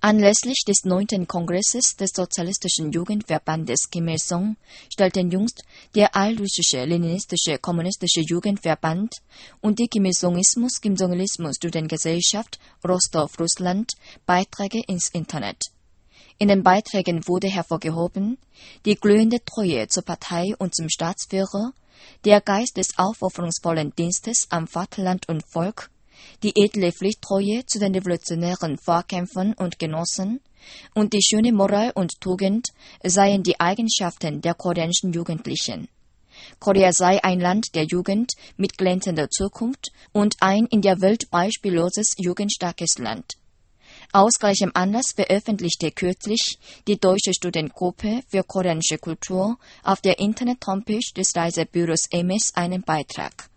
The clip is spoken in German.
Anlässlich des 9. Kongresses des Sozialistischen Jugendverbandes Kim Il-sung stellten jüngst der Allrussische Leninistische Kommunistische Jugendverband und die Kim-Il-sungismus-Kim-Jong-Ilismus-Studentengesellschaft Rostow, Russland Beiträge ins Internet. In den Beiträgen wurde hervorgehoben, die glühende Treue zur Partei und zum Staatsführer, der Geist des aufopferungsvollen Dienstes am Vaterland und Volk, die edle Pflichttreue zu den revolutionären Vorkämpfern und Genossen und die schöne Moral und Tugend seien die Eigenschaften der koreanischen Jugendlichen. Korea sei ein Land der Jugend mit glänzender Zukunft und ein in der Welt beispielloses jugendstarkes Land. Aus gleichem Anlass veröffentlichte kürzlich die Deutsche Studentengruppe für koreanische Kultur auf der Internet-Homepage des Reisebüros Emes einen Beitrag.